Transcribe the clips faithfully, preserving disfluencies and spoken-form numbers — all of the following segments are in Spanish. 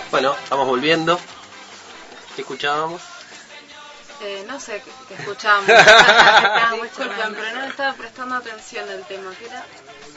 Bueno, estamos volviendo. ¿Qué escuchábamos? Eh, no sé qué, qué escuchábamos. Disculpen, pero no estaba prestando atención al tema. ¿Qué era?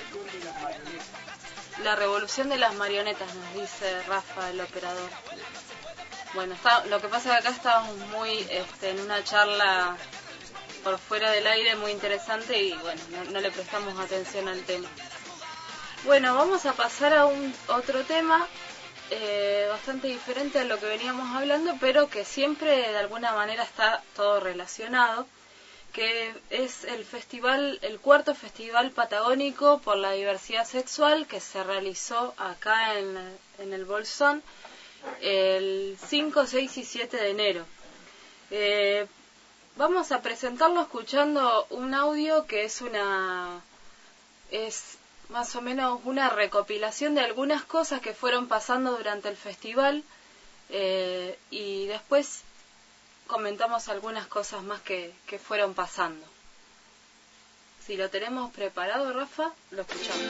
La revolución de las marionetas, nos dice Rafa, el operador. Bueno, está, lo que pasa es que acá estábamos muy este, en una charla por fuera del aire muy interesante y bueno, no, no le prestamos atención al tema. Bueno, vamos a pasar a un otro tema eh, bastante diferente a lo que veníamos hablando, pero que siempre de alguna manera está todo relacionado, que es el festival, el cuarto festival patagónico por la diversidad sexual que se realizó acá en, en el Bolsón el cinco, seis y siete de enero. Eh, vamos a presentarlo escuchando un audio que es una es más o menos una recopilación de algunas cosas que fueron pasando durante el festival eh, y después comentamos algunas cosas más que, que fueron pasando. Si lo tenemos preparado, Rafa, lo escuchamos.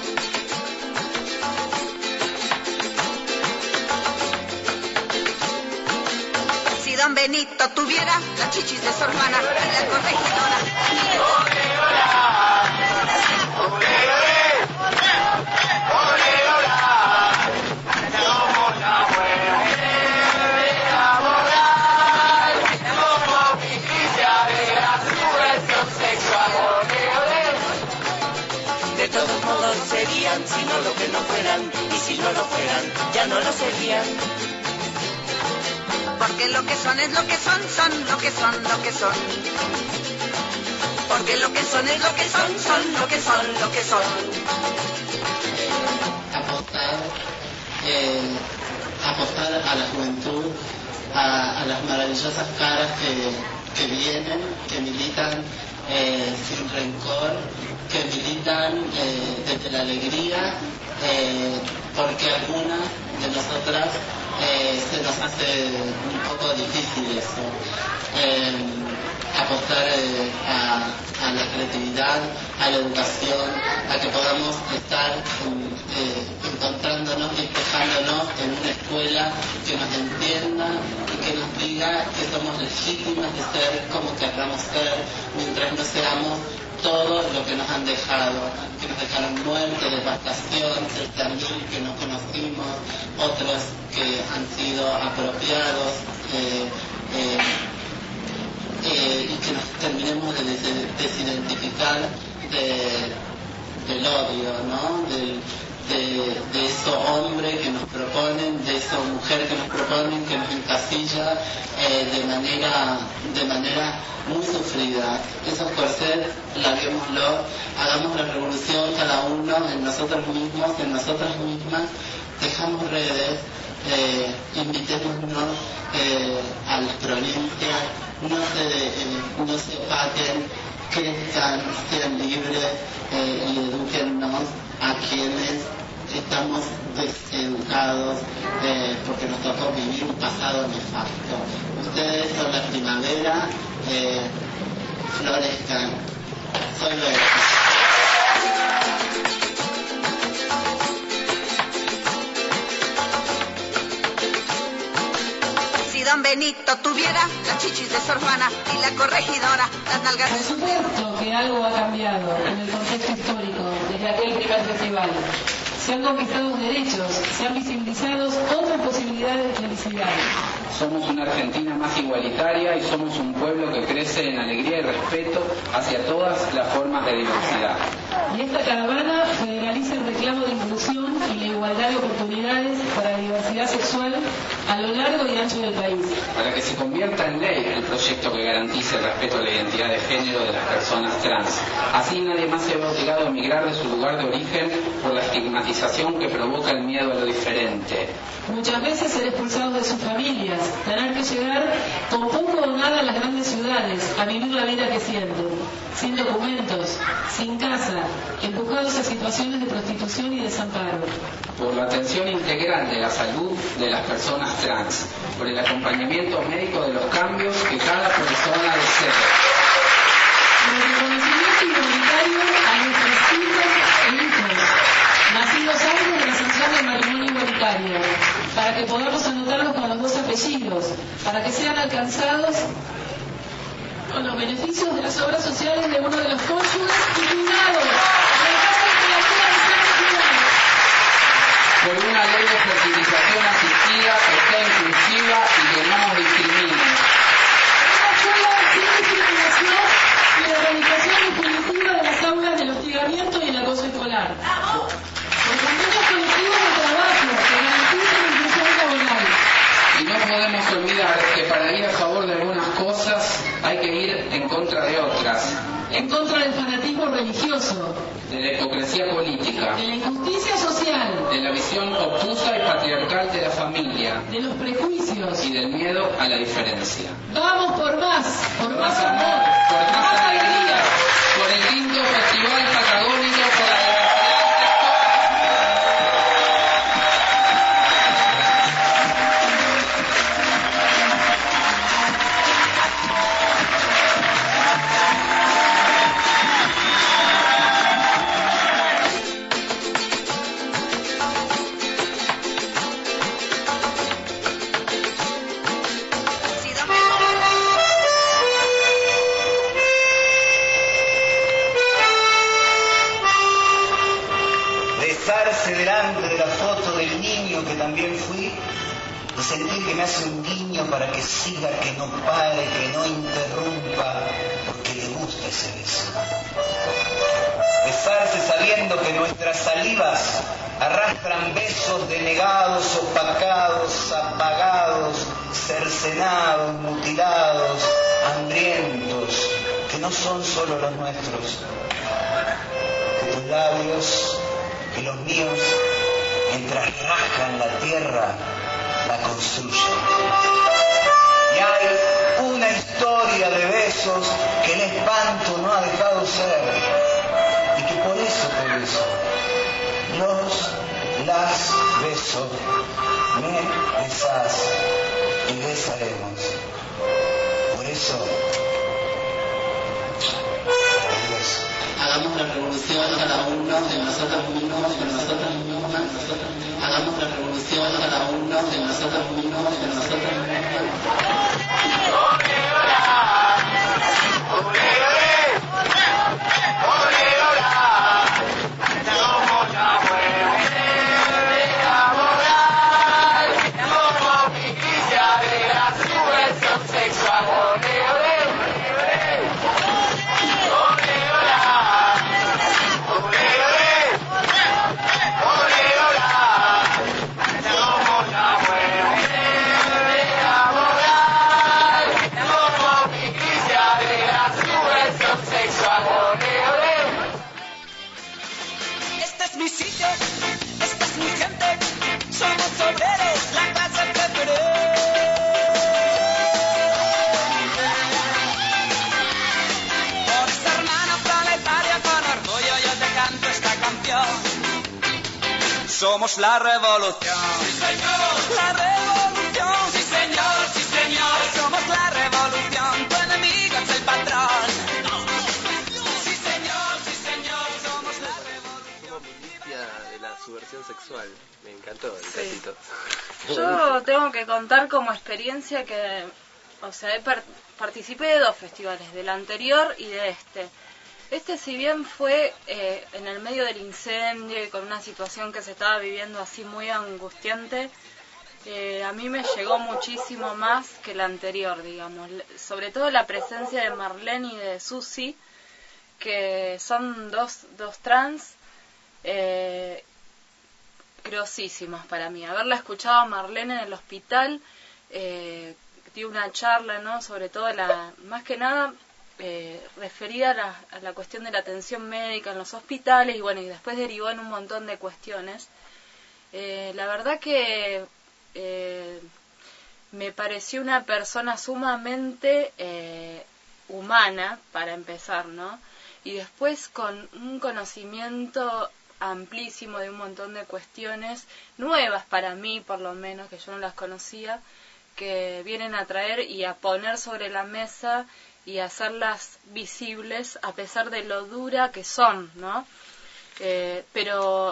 Si don Benito tuviera las chichis de su hermana y la corregidora. De todos modos serían, si no lo que no fueran, y si no lo fueran, ya no lo serían. Porque lo que son es lo que son, son lo que son, lo que son. Porque lo que son es lo que son, son lo que son, lo que son. Apostar, eh, apostar a la juventud, a, a las maravillosas caras que, que vienen, que militan eh, sin rencor, que militan eh, desde la alegría, eh, porque algunas de nosotras eh, se nos hace un poco difícil eso. Eh, apostar eh, a, a la creatividad, a la educación, a que podamos estar eh, encontrándonos y despejándonos en una escuela que nos entienda y que nos diga que somos legítimas de ser como querramos ser, mientras no seamos todo lo que nos han dejado, que nos dejaron muerte, devastación, cerca mil que no conocimos, otros que han sido apropiados, eh, eh, eh, y que nos terminemos de des- desidentificar de, del odio, ¿no? Del, de, de eso hombre que nos proponen, de esa mujer que nos proponen, que nos encasilla eh, de manera de manera muy sufrida. Esos corsés, larguémoslo, hagamos la revolución cada uno en nosotros mismos, en nosotras mismas, dejamos redes, eh, invitémonos eh, a las provincias, no se, eh, no se opaquen, crezcan, sean libres eh, y edúquennos a quienes estamos deseducados eh, porque nos tocó vivir un pasado nefasto. Ustedes son la primavera, eh, florezcan. Soy Lorenzo. Si don Benito tuviera las chichis de su hermana y la corregidora, las nalgas. Por supuesto que algo ha cambiado en el contexto histórico desde aquel primer festival. Se han conquistado derechos, se han visibilizado otras posibilidades de felicidad. Somos una Argentina más igualitaria y somos un pueblo que crece en alegría y respeto hacia todas las formas de diversidad. Y esta caravana federaliza el reclamo de inclusión y la igualdad de oportunidades para la diversidad sexual a lo largo y ancho del país. Para que se convierta en ley el proyecto que garantice el respeto a la identidad de género de las personas trans. Así nadie más se ve obligado a emigrar de su lugar de origen por la estigmatización que provoca el miedo a lo diferente. Muchas veces ser expulsados de sus familias, tener que llegar con poco o nada a las grandes ciudades, a vivir la vida que sienten, sin documentos, sin casa, empujados a situaciones de prostitución y desamparo. Por la atención integral de la salud de las personas trans, por el acompañamiento médico de los cambios que cada persona desea. Por el reconocimiento igualitario a nuestros hijos e hijos, nacidos antes de la sanción del matrimonio igualitario, para para que podamos anotarlos con los dos apellidos, para que sean alcanzados con los beneficios de las obras sociales de uno de los cónyuges y cuidados. Por una ley de fertilización asistida que sea inclusiva y que no nos discrimine. Una escuela sin discriminación y la erradicación definitiva de las aulas del hostigamiento y el acoso escolar. Por convenios colectivos de trabajo que garanticen la inclusión laboral. Y no podemos olvidar que para ir a favor de algunas cosas hay que ir en contra de otras. En contra del fanatismo religioso, De la hipocresía política. de la injusticia social, De la visión obtusa y patriarcal de la familia. de los prejuicios. Y del miedo a la diferencia. Vamos por más, por Por más más amor, por más alegría, por el lindo festival patagónico, por la diversidad Besarse delante de la foto del niño que también fui y sentir que me hace un guiño para que siga, que no pare, que no interrumpa, porque le gusta ese beso. Besarse sabiendo que nuestras salivas arrastran besos denegados, opacados, apagados, cercenados, mutilados, hambrientos, que no son solo los nuestros, que tus labios y los míos, mientras rasgan la tierra, la construyen. Y hay una historia de besos que el espanto no ha dejado ser, y que por eso te beso. Los, las beso, me besás y besaremos. Por eso, el beso. Hagamos la revolución cada uno de nosotros mismos, de nosotros mismos, nosotros mismos. Hagamos la revolución cada uno de nosotros mismos, de nosotros mismos. Este es mi sitio, esta es mi gente, somos obreros, la clase preferente. Por ser hermana planetaria con orgullo yo te canto esta canción. Somos la revolución, sí señor, la revolución, sí señor, sí señor. Somos la revolución, tu enemigo es el patrón. Sí señor, sí señor, somos la revolución. Como milicia de la subversión sexual. Me encantó el Sí. gatito. Yo tengo que contar como experiencia que, o sea, he par- participé de dos festivales, del anterior y de este. Este, si bien fue eh, en el medio del incendio y con una situación que se estaba viviendo así muy angustiante, eh, a mí me llegó muchísimo más que el anterior, digamos. Le- Sobre todo la presencia de Marlene y de Susi, que son dos, dos trans eh, grosísimas para mí. Haberla escuchado a Marlene en el hospital, eh, dio una charla, ¿no? Sobre todo, la, más que nada, eh, referida a la, a la cuestión de la atención médica en los hospitales, y bueno, y después derivó en un montón de cuestiones. Eh, la verdad que eh, me pareció una persona sumamente eh, humana, para empezar, ¿no? Y después con un conocimiento amplísimo de un montón de cuestiones nuevas para mí, por lo menos, que yo no las conocía, que vienen a traer y a poner sobre la mesa y hacerlas visibles a pesar de lo dura que son, ¿no? Eh, pero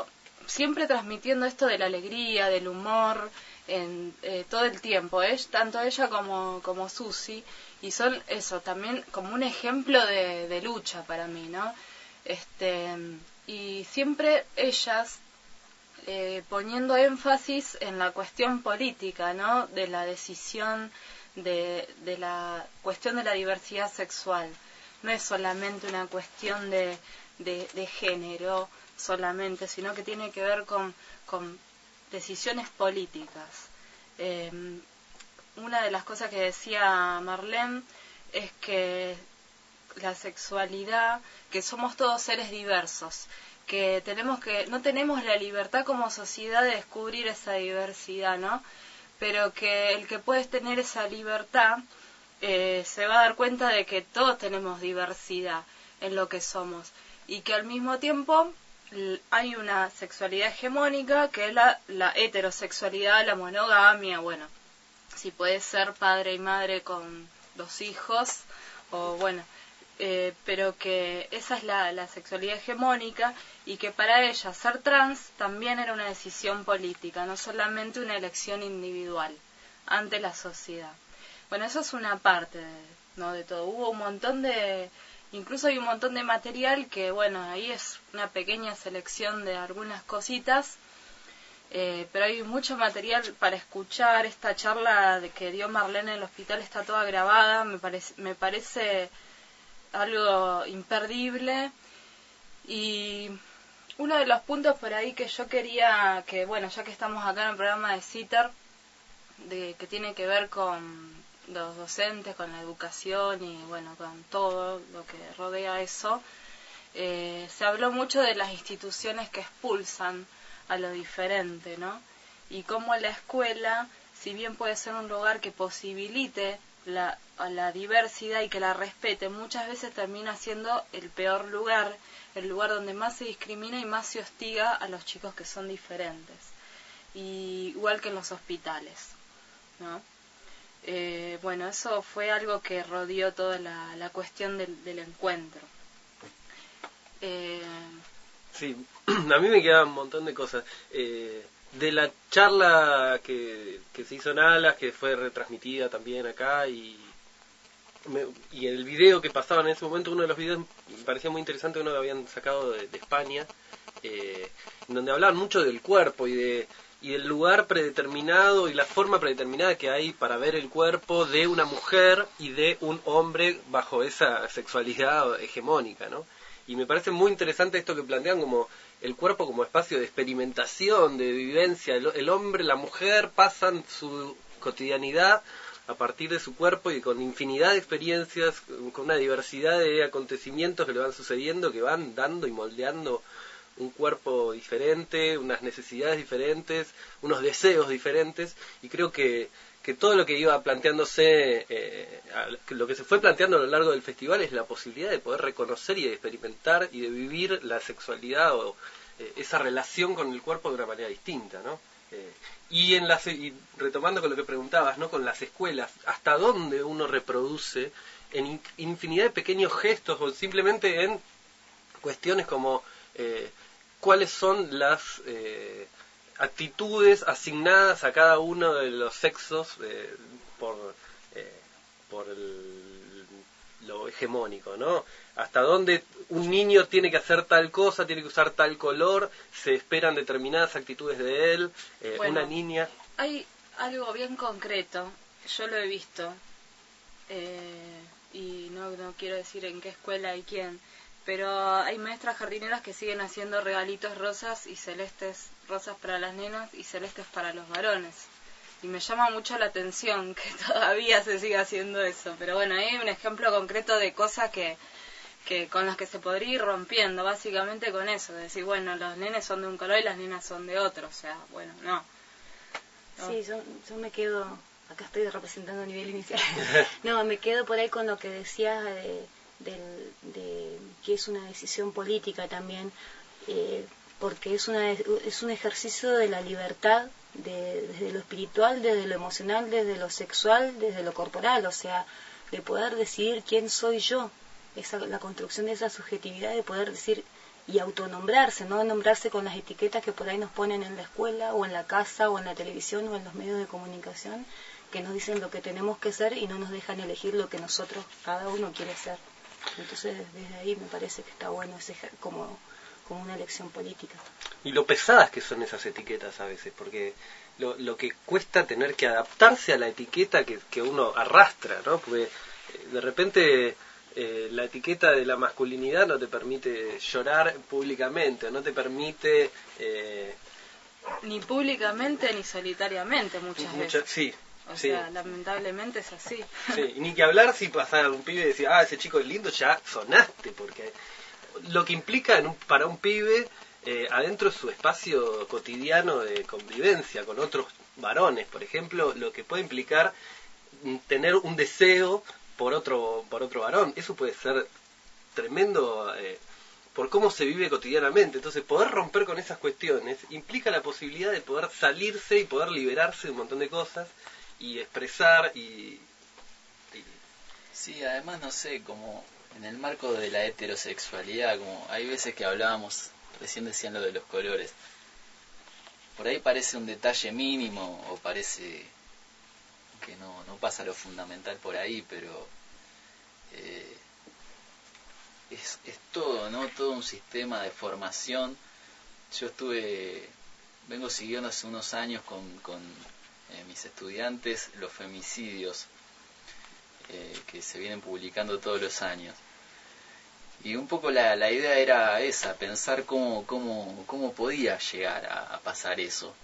siempre transmitiendo esto de la alegría, del humor, en eh, todo el tiempo, ¿eh? Tanto ella como, como Susi, y son eso, también como un ejemplo de, de lucha para mí, ¿no? Este, y siempre ellas eh, poniendo énfasis en la cuestión política, ¿no? De la decisión, de, de la cuestión de la diversidad sexual. No es solamente una cuestión de, de, de género solamente, sino que tiene que ver con, con decisiones políticas. Eh, una de las cosas que decía Marlene es que la sexualidad, que somos todos seres diversos, que tenemos que no tenemos la libertad como sociedad de descubrir esa diversidad, ¿no? Pero que el que puede tener esa libertad eh, se va a dar cuenta de que todos tenemos diversidad en lo que somos y que al mismo tiempo hay una sexualidad hegemónica que es la, la heterosexualidad, la monogamia, bueno, si puede ser padre y madre con dos hijos, o bueno, eh, pero que esa es la, la sexualidad hegemónica y que para ella ser trans también era una decisión política, no solamente una elección individual ante la sociedad. Bueno, eso es una parte de, ¿no? de todo. Hubo un montón de... Incluso hay un montón de material que, bueno, ahí es una pequeña selección de algunas cositas, eh, pero hay mucho material para escuchar. Esta charla de que dio Marlene en el hospital está toda grabada, me parece, me parece algo imperdible. Y uno de los puntos por ahí que yo quería, que bueno, ya que estamos acá en el programa de CITER, de, que tiene que ver con los docentes, con la educación y bueno, con todo lo que rodea eso, eh, se habló mucho de las instituciones que expulsan a lo diferente, ¿no? Y cómo la escuela, si bien puede ser un lugar que posibilite la, a la diversidad y que la respete, muchas veces termina siendo el peor lugar, el lugar donde más se discrimina y más se hostiga a los chicos que son diferentes, y, igual que en los hospitales, ¿no? Eh, bueno, eso fue algo que rodeó toda la, la cuestión del, del encuentro. Eh... Sí, a mí me quedan un montón de cosas. Eh, de la charla que, que se hizo en Alas, que fue retransmitida también acá, y, me, y el video que pasaba en ese momento, uno de los videos me parecía muy interesante, uno que habían sacado de, de España, eh, donde hablaban mucho del cuerpo y de... y el lugar predeterminado y la forma predeterminada que hay para ver el cuerpo de una mujer y de un hombre bajo esa sexualidad hegemónica, ¿no? Y me parece muy interesante esto que plantean como el cuerpo como espacio de experimentación, de vivencia. El, el hombre, la mujer pasan su cotidianidad a partir de su cuerpo y con infinidad de experiencias, con una diversidad de acontecimientos que le van sucediendo, que van dando y moldeando un cuerpo diferente, unas necesidades diferentes, unos deseos diferentes, y creo que, que todo lo que iba planteándose, eh, lo que se fue planteando a lo largo del festival es la posibilidad de poder reconocer y de experimentar y de vivir la sexualidad o eh, esa relación con el cuerpo de una manera distinta, ¿no? Eh, y, en las, y retomando con lo que preguntabas, ¿no? Con las escuelas, ¿hasta dónde uno reproduce en in, infinidad de pequeños gestos o simplemente en cuestiones como... Eh, cuáles son las eh, actitudes asignadas a cada uno de los sexos eh, por eh, por el, lo hegemónico, ¿no? Hasta dónde un niño tiene que hacer tal cosa, tiene que usar tal color, se esperan determinadas actitudes de él, eh, bueno, una niña... Hay algo bien concreto, yo lo he visto, eh, y no, no quiero decir en qué escuela y quién, pero hay maestras jardineras que siguen haciendo regalitos rosas y celestes, rosas para las nenas y celestes para los varones. Y me llama mucho la atención que todavía se siga haciendo eso. Pero bueno, hay un ejemplo concreto de cosas que, que con las que se podría ir rompiendo, básicamente con eso. De decir, bueno, los nenes son de un color y las nenas son de otro. O sea, bueno, no. no. Sí, yo, yo me quedo, acá estoy representando a nivel inicial. No, me quedo por ahí con lo que decías de... Del, de que es una decisión política también, eh, porque es una es un ejercicio de la libertad, de, desde lo espiritual, desde lo emocional, desde lo sexual, desde lo corporal, o sea, de poder decidir quién soy yo, esa, la construcción de esa subjetividad, de poder decir y autonombrarse, no nombrarse con las etiquetas que por ahí nos ponen en la escuela o en la casa o en la televisión o en los medios de comunicación, que nos dicen lo que tenemos que ser y no nos dejan elegir lo que nosotros, cada uno quiere ser. Entonces desde ahí me parece que está bueno ese como, como una elección política. Y lo pesadas que son esas etiquetas a veces, porque lo, lo que cuesta tener que adaptarse a la etiqueta que, que uno arrastra, ¿no? Porque de repente eh, la etiqueta de la masculinidad no te permite llorar públicamente, no te permite... Eh, ni públicamente ni solitariamente muchas mucha, veces. Sí. O sí. sea, lamentablemente es así. Sí, y ni que hablar si pasara un pibe y decir, ah, ese chico es lindo, ya sonaste, porque lo que implica en un, para un pibe eh, adentro de su espacio cotidiano de convivencia con otros varones, por ejemplo, lo que puede implicar tener un deseo por otro por otro varón, eso puede ser tremendo eh, por cómo se vive cotidianamente. Entonces poder romper con esas cuestiones implica la posibilidad de poder salirse y poder liberarse de un montón de cosas y expresar y, y... Sí, además no sé, como en el marco de la heterosexualidad, como hay veces que hablábamos, recién decían lo de los colores, por ahí parece un detalle mínimo o parece que no, no pasa lo fundamental por ahí, pero eh, es, es todo, ¿no? Todo un sistema de formación. Yo estuve, vengo siguiendo hace unos años con, con eh, mis estudiantes los femicidios eh, que se vienen publicando todos los años. Y un poco la, la idea era esa, pensar cómo, cómo, cómo podía llegar a, a pasar eso.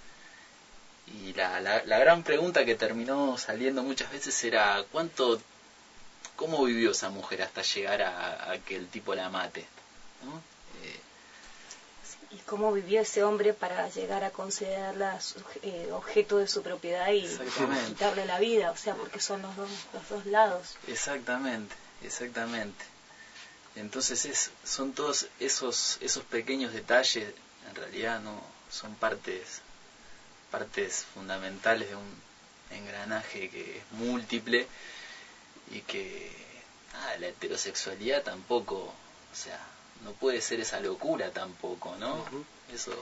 Y la, la, la gran pregunta que terminó saliendo muchas veces era cuánto, cómo vivió esa mujer hasta llegar a, a que el tipo la mate, ¿no? Eh, y cómo vivió ese hombre para llegar a considerarla eh, objeto de su propiedad y quitarle la vida, o sea, porque son los dos, los dos lados. Exactamente, exactamente. Entonces es, son todos esos esos pequeños detalles, en realidad no son partes partes fundamentales de un engranaje que es múltiple y que ah, la heterosexualidad tampoco, o sea, no puede ser esa locura tampoco, ¿no? Uh-huh. Eso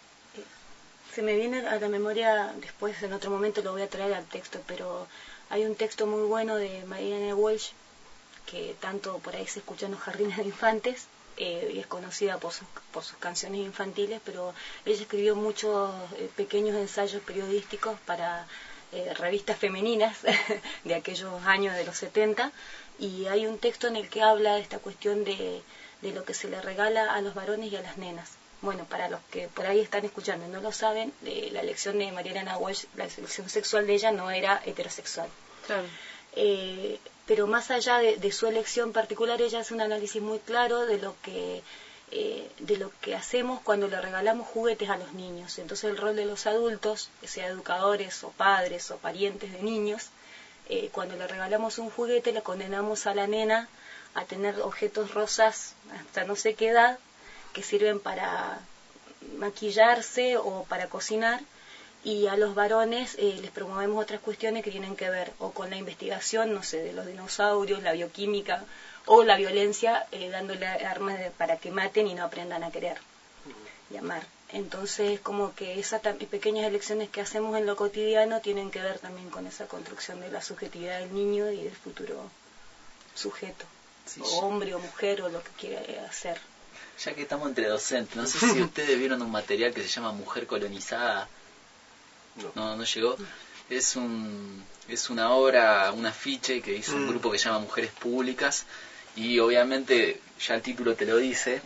se me viene a la memoria, después en otro momento lo voy a traer al texto, pero hay un texto muy bueno de Marianne Walsh que tanto por ahí se escucha en los jardines de infantes, eh, y es conocida por sus, por sus canciones infantiles, pero ella escribió muchos eh, pequeños ensayos periodísticos para eh, revistas femeninas de aquellos años de los setenta, y hay un texto en el que habla de esta cuestión de, de lo que se le regala a los varones y a las nenas. Bueno, para los que por ahí están escuchando y no lo saben, eh, la elección de Mariana Walsh, la elección sexual de ella no era heterosexual. Claro. Eh, pero más allá de, de su elección particular, ella hace un análisis muy claro de lo que eh, de lo que hacemos cuando le regalamos juguetes a los niños. Entonces el rol de los adultos, sea educadores o padres o parientes de niños, eh, cuando le regalamos un juguete le condenamos a la nena a tener objetos rosas hasta no sé qué edad que sirven para maquillarse o para cocinar, y a los varones eh, les promovemos otras cuestiones que tienen que ver o con la investigación, no sé, de los dinosaurios, la bioquímica o la violencia, eh, dándole armas de, para que maten y no aprendan a querer y amar. Entonces, como que esas pequeñas elecciones que hacemos en lo cotidiano tienen que ver también con esa construcción de la subjetividad del niño y del futuro sujeto, sí, o hombre o mujer o lo que quiera hacer. Ya que estamos entre docentes, no sé si ustedes vieron un material que se llama Mujer Colonizada. No. no, no llegó. Es un es una obra, un afiche que hizo un grupo que se llama Mujeres Públicas, y obviamente ya el título te lo dice,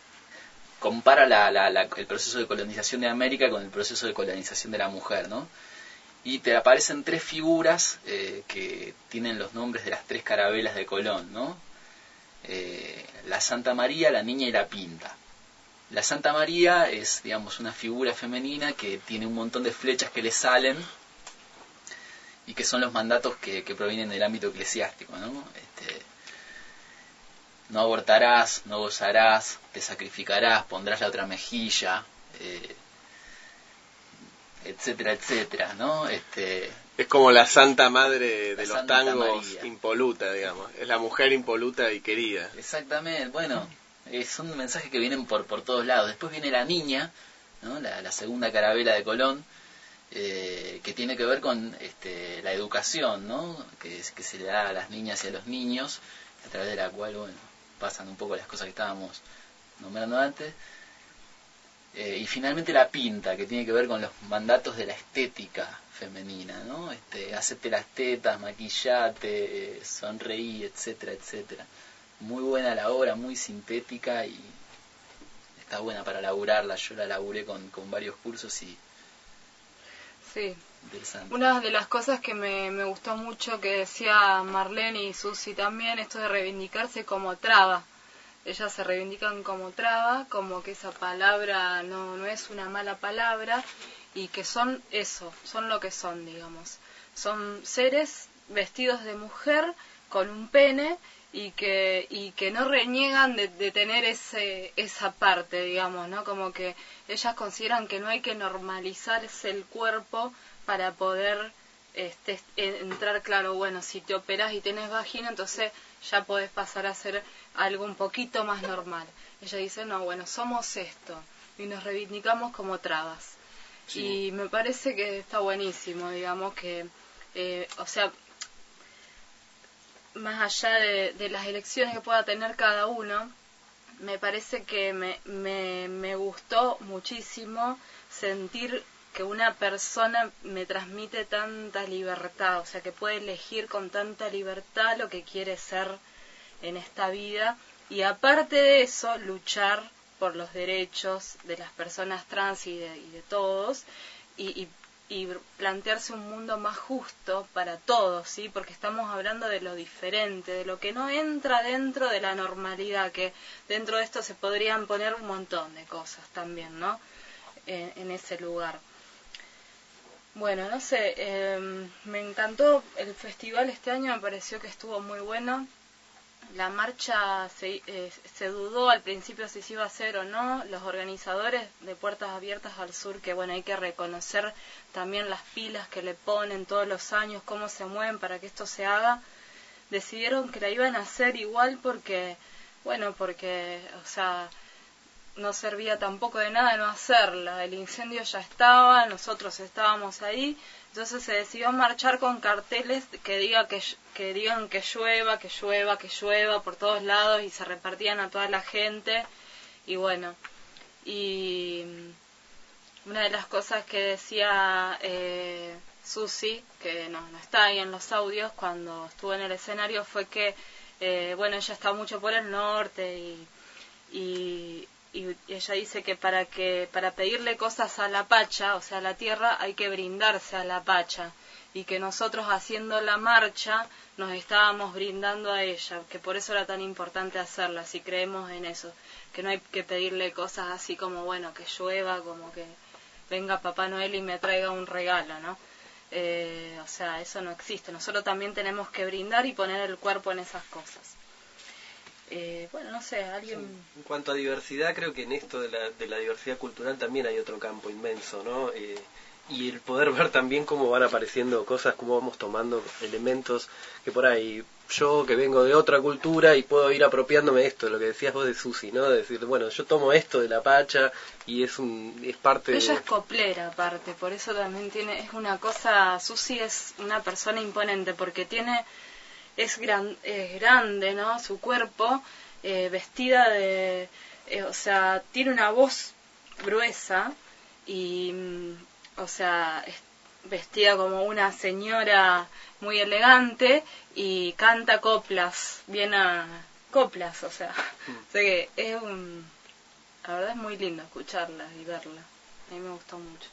compara la, la, la, el proceso de colonización de América con el proceso de colonización de la mujer, ¿no? Y te aparecen tres figuras eh, que tienen los nombres de las tres carabelas de Colón, ¿no? Eh, la Santa María, la Niña y la Pinta. La Santa María es, digamos, una figura femenina que tiene un montón de flechas que le salen y que son los mandatos que, que provienen del ámbito eclesiástico, ¿no? Este, no abortarás, no gozarás, te sacrificarás, pondrás la otra mejilla, eh, etcétera, etcétera, ¿no? Este, es como la Santa Madre de los Santa tangos, María. Impoluta, digamos. Es la mujer impoluta y querida. Exactamente, bueno... Eh, son mensajes que vienen por, por todos lados. Después viene la niña, ¿no? la, la segunda carabela de Colón, eh, que tiene que ver con este, la educación, ¿no? que, que se le da a las niñas y a los niños, a través de la cual bueno, pasan un poco las cosas que estábamos nombrando antes. Eh, y finalmente la pinta, que tiene que ver con los mandatos de la estética femenina, ¿no? Este, hacete las tetas, maquillate, eh, sonreí, etcétera, etcétera. Muy buena la obra, muy sintética y está buena para laburarla. Yo la laburé con, con varios cursos y... Sí. Interesante. Una de las cosas que me, me gustó mucho que decía Marlene y Susi también, esto de reivindicarse como traba. Ellas se reivindican como traba, como que esa palabra no, no es una mala palabra y que son eso, son lo que son, digamos. Son seres vestidos de mujer con un pene y que y que no reniegan de, de tener ese esa parte, digamos, ¿no? Como que ellas consideran que no hay que normalizarse el cuerpo para poder este, entrar, claro, bueno, si te operas y tenés vagina, entonces ya podés pasar a ser algo un poquito más normal. Ella dice, no, bueno, somos esto y nos reivindicamos como trabas. Sí. Y me parece que está buenísimo, digamos, que, eh, o sea, más allá de, de las elecciones que pueda tener cada uno, me parece que me, me, me gustó muchísimo sentir que una persona me transmite tanta libertad, o sea, que puede elegir con tanta libertad lo que quiere ser en esta vida y aparte de eso, luchar por los derechos de las personas trans y de, y de todos y, y y plantearse un mundo más justo para todos, ¿sí? Porque estamos hablando de lo diferente, de lo que no entra dentro de la normalidad, que dentro de esto se podrían poner un montón de cosas también, ¿no? Eh, en ese lugar. Bueno, no sé, eh, me encantó el festival este año, me pareció que estuvo muy bueno. La marcha se, eh, se dudó al principio si se iba a hacer o no. Los organizadores de Puertas Abiertas al Sur, que bueno, hay que reconocer también las pilas que le ponen todos los años, cómo se mueven para que esto se haga, decidieron que la iban a hacer igual porque, bueno, porque, o sea, no servía tampoco de nada no hacerla. El incendio ya estaba, nosotros estábamos ahí. Entonces se decidió marchar con carteles que diga que, que digan que llueva, que llueva, que llueva por todos lados y se repartían a toda la gente. Y bueno, y una de las cosas que decía eh, Susi, que no, no está ahí en los audios cuando estuvo en el escenario, fue que, eh, bueno, ella está mucho por el norte y... y y ella dice que para que para pedirle cosas a la Pacha, o sea, a la tierra, hay que brindarse a la Pacha y que nosotros haciendo la marcha nos estábamos brindando a ella, que por eso era tan importante hacerla, si creemos en eso, que no hay que pedirle cosas así como, bueno, que llueva, como que venga Papá Noel y me traiga un regalo, ¿no? Eh, o sea, eso no existe. Nosotros también tenemos que brindar y poner el cuerpo en esas cosas. Eh, bueno, no sé, alguien... Sí. En cuanto a diversidad, creo que en esto de la, de la diversidad cultural también hay otro campo inmenso, ¿no? Eh, y el poder ver también cómo van apareciendo cosas, cómo vamos tomando elementos que por ahí, yo que vengo de otra cultura y puedo ir apropiándome de esto, lo que decías vos de Susi, ¿no? De decir, bueno, yo tomo esto de la Pacha y es un es parte Ella de... es coplera aparte, por eso también tiene, es una cosa, Susi es una persona imponente porque tiene... Es, gran, es grande, ¿no? Su cuerpo, eh, vestida de... Eh, o sea, tiene una voz gruesa y, o sea, es vestida como una señora muy elegante y canta coplas, bien a coplas, o sea. Mm. O sea que es un... La verdad es muy lindo escucharla y verla. A mí me gustó mucho.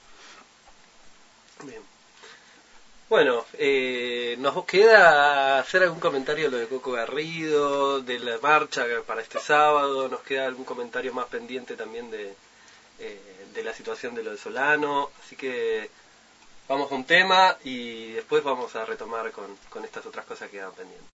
Bien. Bueno, eh, nos queda hacer algún comentario de lo de Coco Garrido, de la marcha para este sábado, nos queda algún comentario más pendiente también de, eh, de la situación de lo de Solano, así que vamos a un tema y después vamos a retomar con, con estas otras cosas que quedan pendientes.